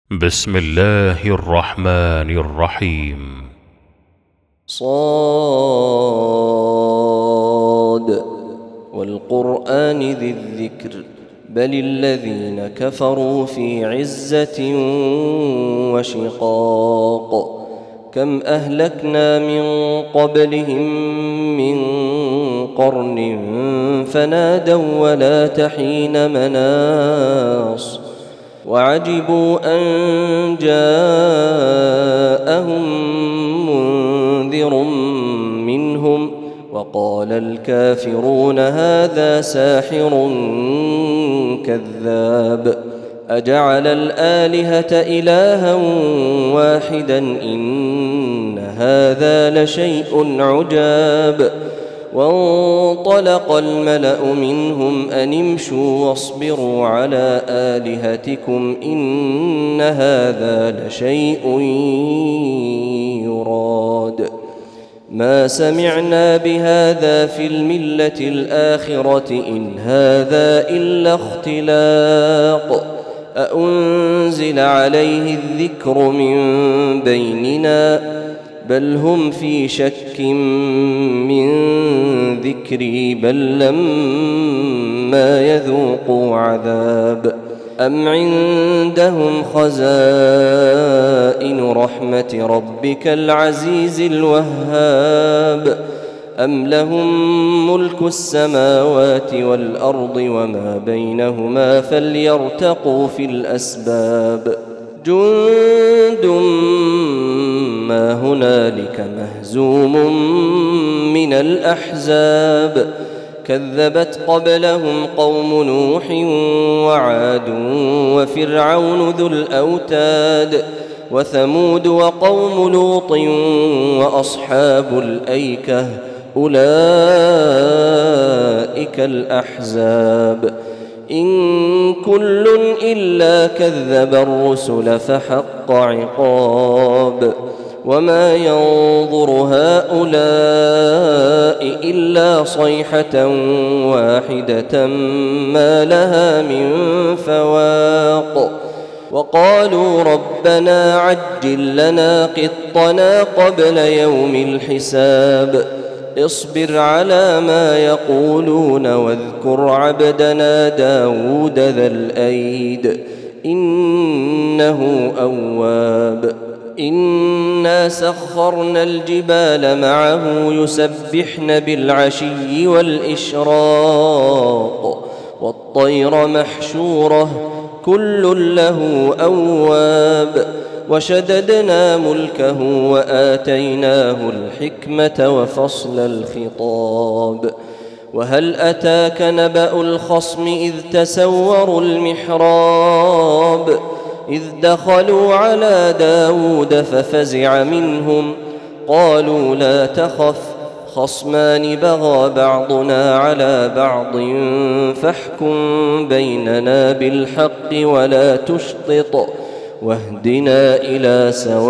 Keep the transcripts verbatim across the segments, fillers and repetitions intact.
بسم الله الرحمن الرحيم. صاد والقرآن ذي الذكر بل الذين كفروا في عزة وشقاق كم أهلكنا من قبلهم من قرن فنادوا ولا تحين مناص وعجبوا أن جاءهم منذر منهم وقال الكافرون هذا ساحر كذاب أجعل الآلهة إلها واحدا إن هذا لشيء عجاب وانطلق الملأ منهم أن امشوا واصبروا على آلهتكم إن هذا لشيء يراد ما سمعنا بهذا في الملة الآخرة إن هذا إلا اختلاق أأنزل عليه الذكر من بيننا بل هم في شك من ذكري بل لما يذوقوا عذاب أم عندهم خزائن رحمة ربك العزيز الوهاب أم لهم ملك السماوات والأرض وما بينهما فليرتقوا في الأسباب جند ما هنالك مهزوم من الأحزاب كذبت قبلهم قوم نوح وعاد وفرعون ذو الأوتاد وثمود وقوم لوط وأصحاب الأيكة أولئك الأحزاب إن كل إلا كذب الرسل فحق عقاب وما ينظر هؤلاء إلا صيحة واحدة ما لها من فواق وقالوا ربنا عجل لنا قطنا قبل يوم الحساب اصبر على ما يقولون واذكر عبدنا داود ذا الأيد إنه أواب إنا سخرنا الجبال معه يسبحن بالعشي والإشراق والطير محشورة كل له أواب وشددنا ملكه وآتيناه الحكمة وفصل الخطاب وهل أتاك نبأ الخصم إذ تسوروا المحراب إذ دخلوا على داود ففزع منهم قالوا لا تخف خصمان بغى بعضنا على بعض فاحكم بيننا بالحق ولا تشطط واهدنا إلى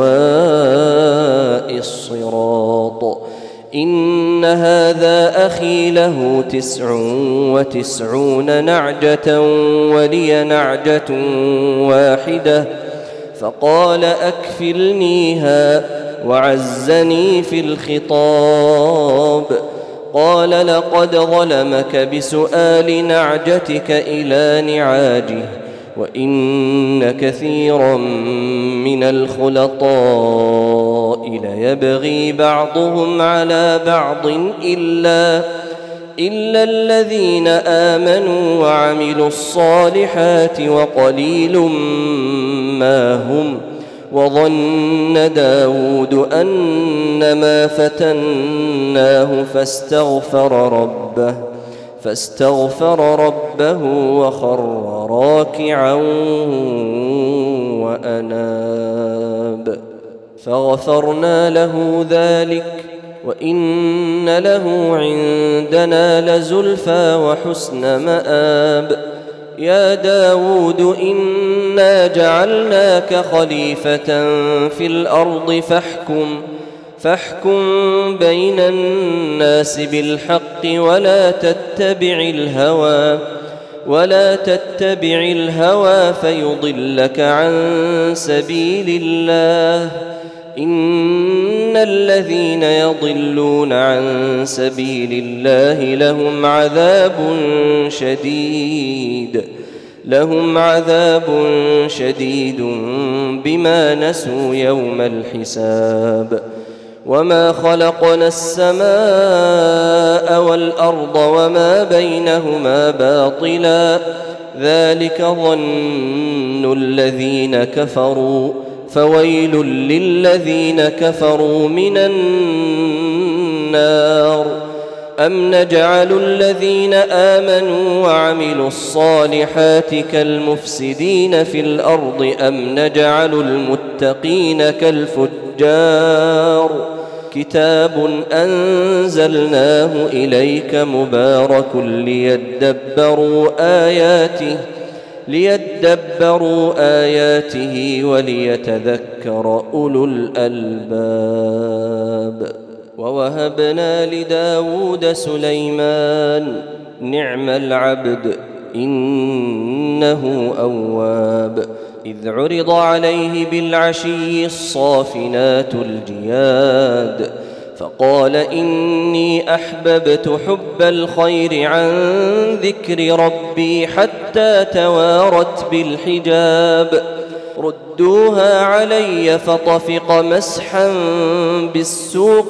سواء الصراط إن هذا أخي له تسع وتسعون نعجة ولي نعجة واحدة فقال أكفلنيها وعزني في الخطاب قال لقد ظلمك بسؤال نعجتك إلى نعاجه وإن كثيرا من الخلطاء ليبغي بعضهم على بعض إلا إلا الذين آمنوا وعملوا الصالحات وقليل ما هم وظن داود أنما فتناه فاستغفر ربه فاستغفر ربه وخر راكعا وأناب فغفرنا له ذلك وإن له عندنا لزلفى وحسن مآب يا داود إنا جعلناك خليفة في الأرض فاحكم فاحكم بين الناس بالحق ولا تتبع الهوى ولا تتبع الهوى فيضلك عن سبيل الله إن الذين يضلون عن سبيل الله لهم عذاب شديد لهم عذاب شديد بما نسوا يوم الحساب وما خلقنا السماء والأرض وما بينهما باطلا ذلك ظن الذين كفروا فويل للذين كفروا من النار أم نجعل الذين آمنوا وعملوا الصالحات كالمفسدين في الأرض أم نجعل المتقين كالفجار كتاب أنزلناه إليك مبارك ليدبروا آياته ليدبروا آياته وليتذكر أولو الألباب ووهبنا لداود سليمان نعم العبد إنه أواب إذ عرض عليه بالعشي الصافنات الجياد فقال إني أحببت حب الخير عن ذكر ربي حتى توارت بالحجاب ردوها علي فطفق مسحا بالسوق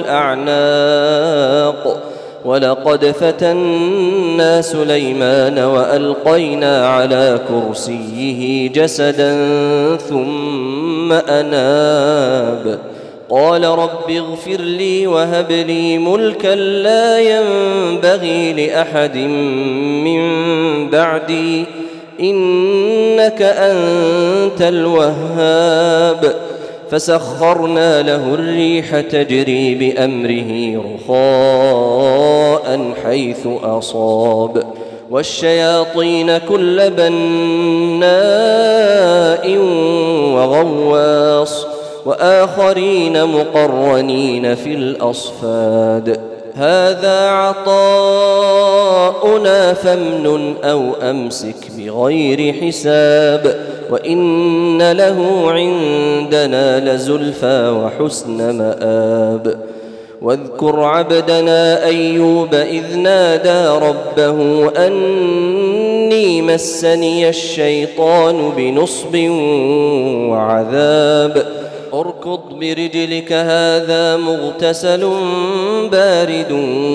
والأعناق ولقد فتنا سليمان وألقينا على كرسيه جسدا ثم أناب قال رب اغفر لي وهب لي ملكا لا ينبغي لأحد من بعدي إنك أنت الوهاب فسخرنا له الريح تجري بأمره رخاء حيث أصاب والشياطين كل بناء وغواص وآخرين مقرنين في الأصفاد هذا عطاؤنا فامنن أو أمسك بغير حساب وإن له عندنا لزلفى وحسن مآب واذكر عبدنا أيوب إذ نادى ربه أني مسني الشيطان بنصب وعذاب اركض برجلك هذا مغتسل بارد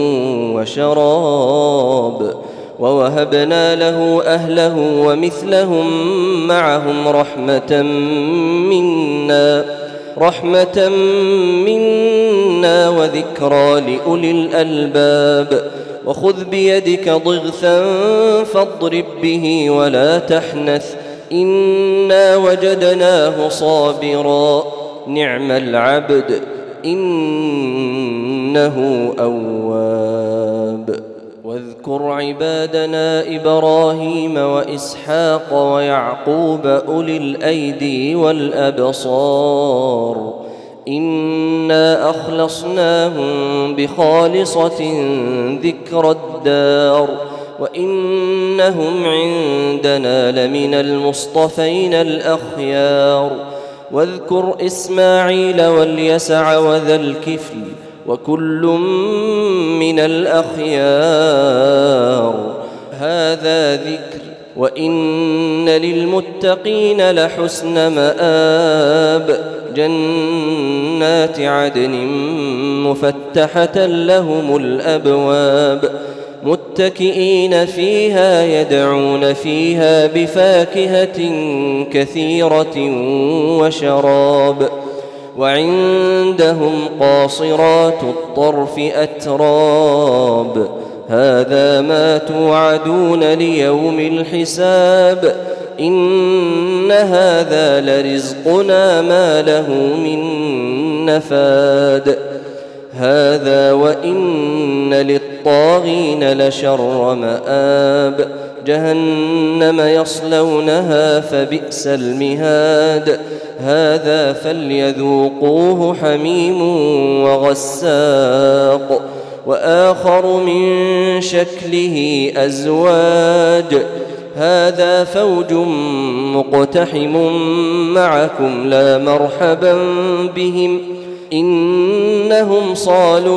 وشراب ووهبنا له أهله ومثلهم معهم رحمة منا رحمة منا وذكرى لأولي الألباب وخذ بيدك ضغثا فاضرب به ولا تحنث إنا وجدناه صابرا نعم العبد إنه أواب واذكر عبادنا إبراهيم وإسحاق ويعقوب أولي الأيدي والأبصار إنا أخلصناهم بخالصة ذكر الدار وإنهم عندنا لمن المصطفين الأخيار واذكر إسماعيل واليسع وذا الكفل وكل من الأخيار هذا ذكر وإن للمتقين لحسن مآب جنات عدن مفتحة لهم الأبواب متكئين فيها يدعون فيها بفاكهة كثيرة وشراب وعندهم قاصرات الطرف أتراب هذا ما توعدون ليوم الحساب إن هذا لرزقنا ما له من نفاد هذا وإن للطاغين لشر مآب جهنم يصلونها فبئس المهاد هذا فليذوقوه حميم وغساق وآخر من شكله أزواج هذا فوج مقتحم معكم لا مرحبا بهم إنهم صالوا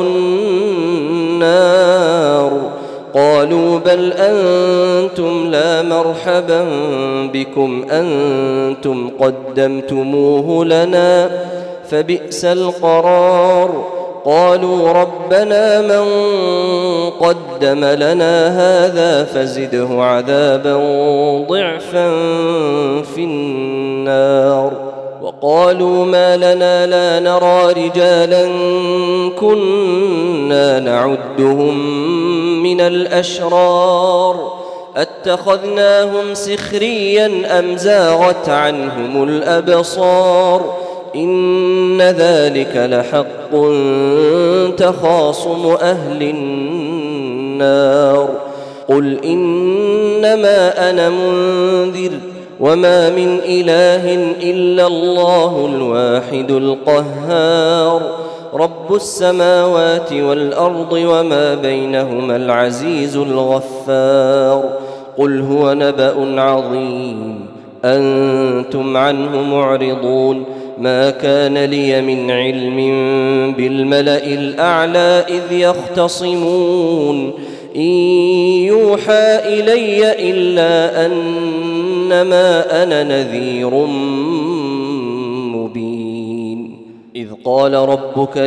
النار قالوا بل أنتم لا مرحبا بكم أنتم قدمتموه لنا فبئس القرار قالوا ربنا من قدم لنا هذا فزده عذابا ضعفا في النار وقالوا ما لنا لا نرى رجالا كنا نعدهم من الأشرار أتخذناهم سخريا أم زاغت عنهم الأبصار إن ذلك لحق تخاصم أهل النار قل إنما أنا منذر وما من إله إلا الله الواحد القهار رب السماوات والأرض وما بينهما العزيز الغفار قل هو نبأ عظيم أنتم عنه معرضون ما كان لي من علم بالملأ الأعلى إذ يختصمون إن يوحى إلي إلا أنما أنا نذير مبين إذ قال ربك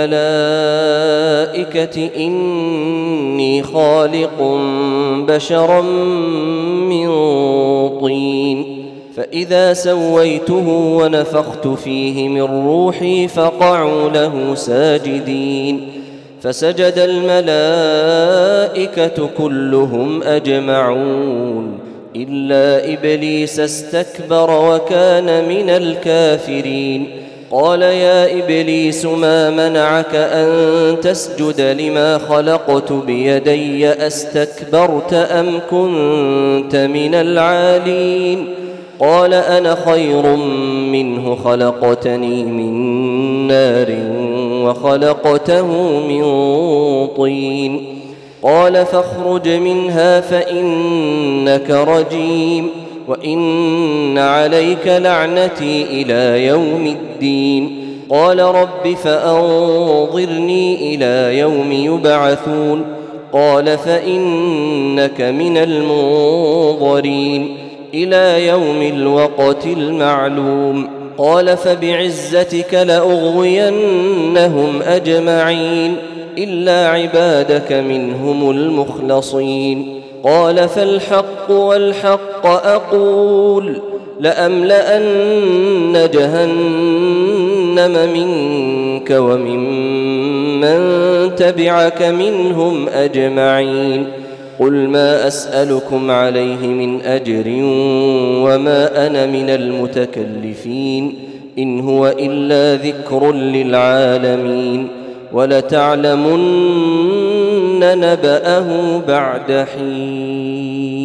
للملائكة إني خالق بشرا من طين فإذا سويته ونفخت فيه من روحي فقعوا له ساجدين فسجد الملائكة كلهم أجمعون إلا إبليس استكبر وكان من الكافرين قال يا إبليس ما منعك أن تسجد لما خلقت بيدي أستكبرت أم كنت من العالين قال أنا خير منه خلقتني من نار وخلقته من طين قال فاخرج منها فإنك رجيم وإن عليك لعنتي إلى يوم الدين قال رب فأنظرني إلى يوم يبعثون قال فإنك من المنظرين إلى يوم الوقت المعلوم قال فبعزتك لأغوينهم أجمعين إلا عبادك منهم المخلصين قال فالحق والحق أقول لأملأن جهنم منك وممن تبعك منهم أجمعين قل ما أسألكم عليه من أجر وما أنا من المتكلفين إن هو إلا ذكر للعالمين ولتعلمن نبأه بعد حين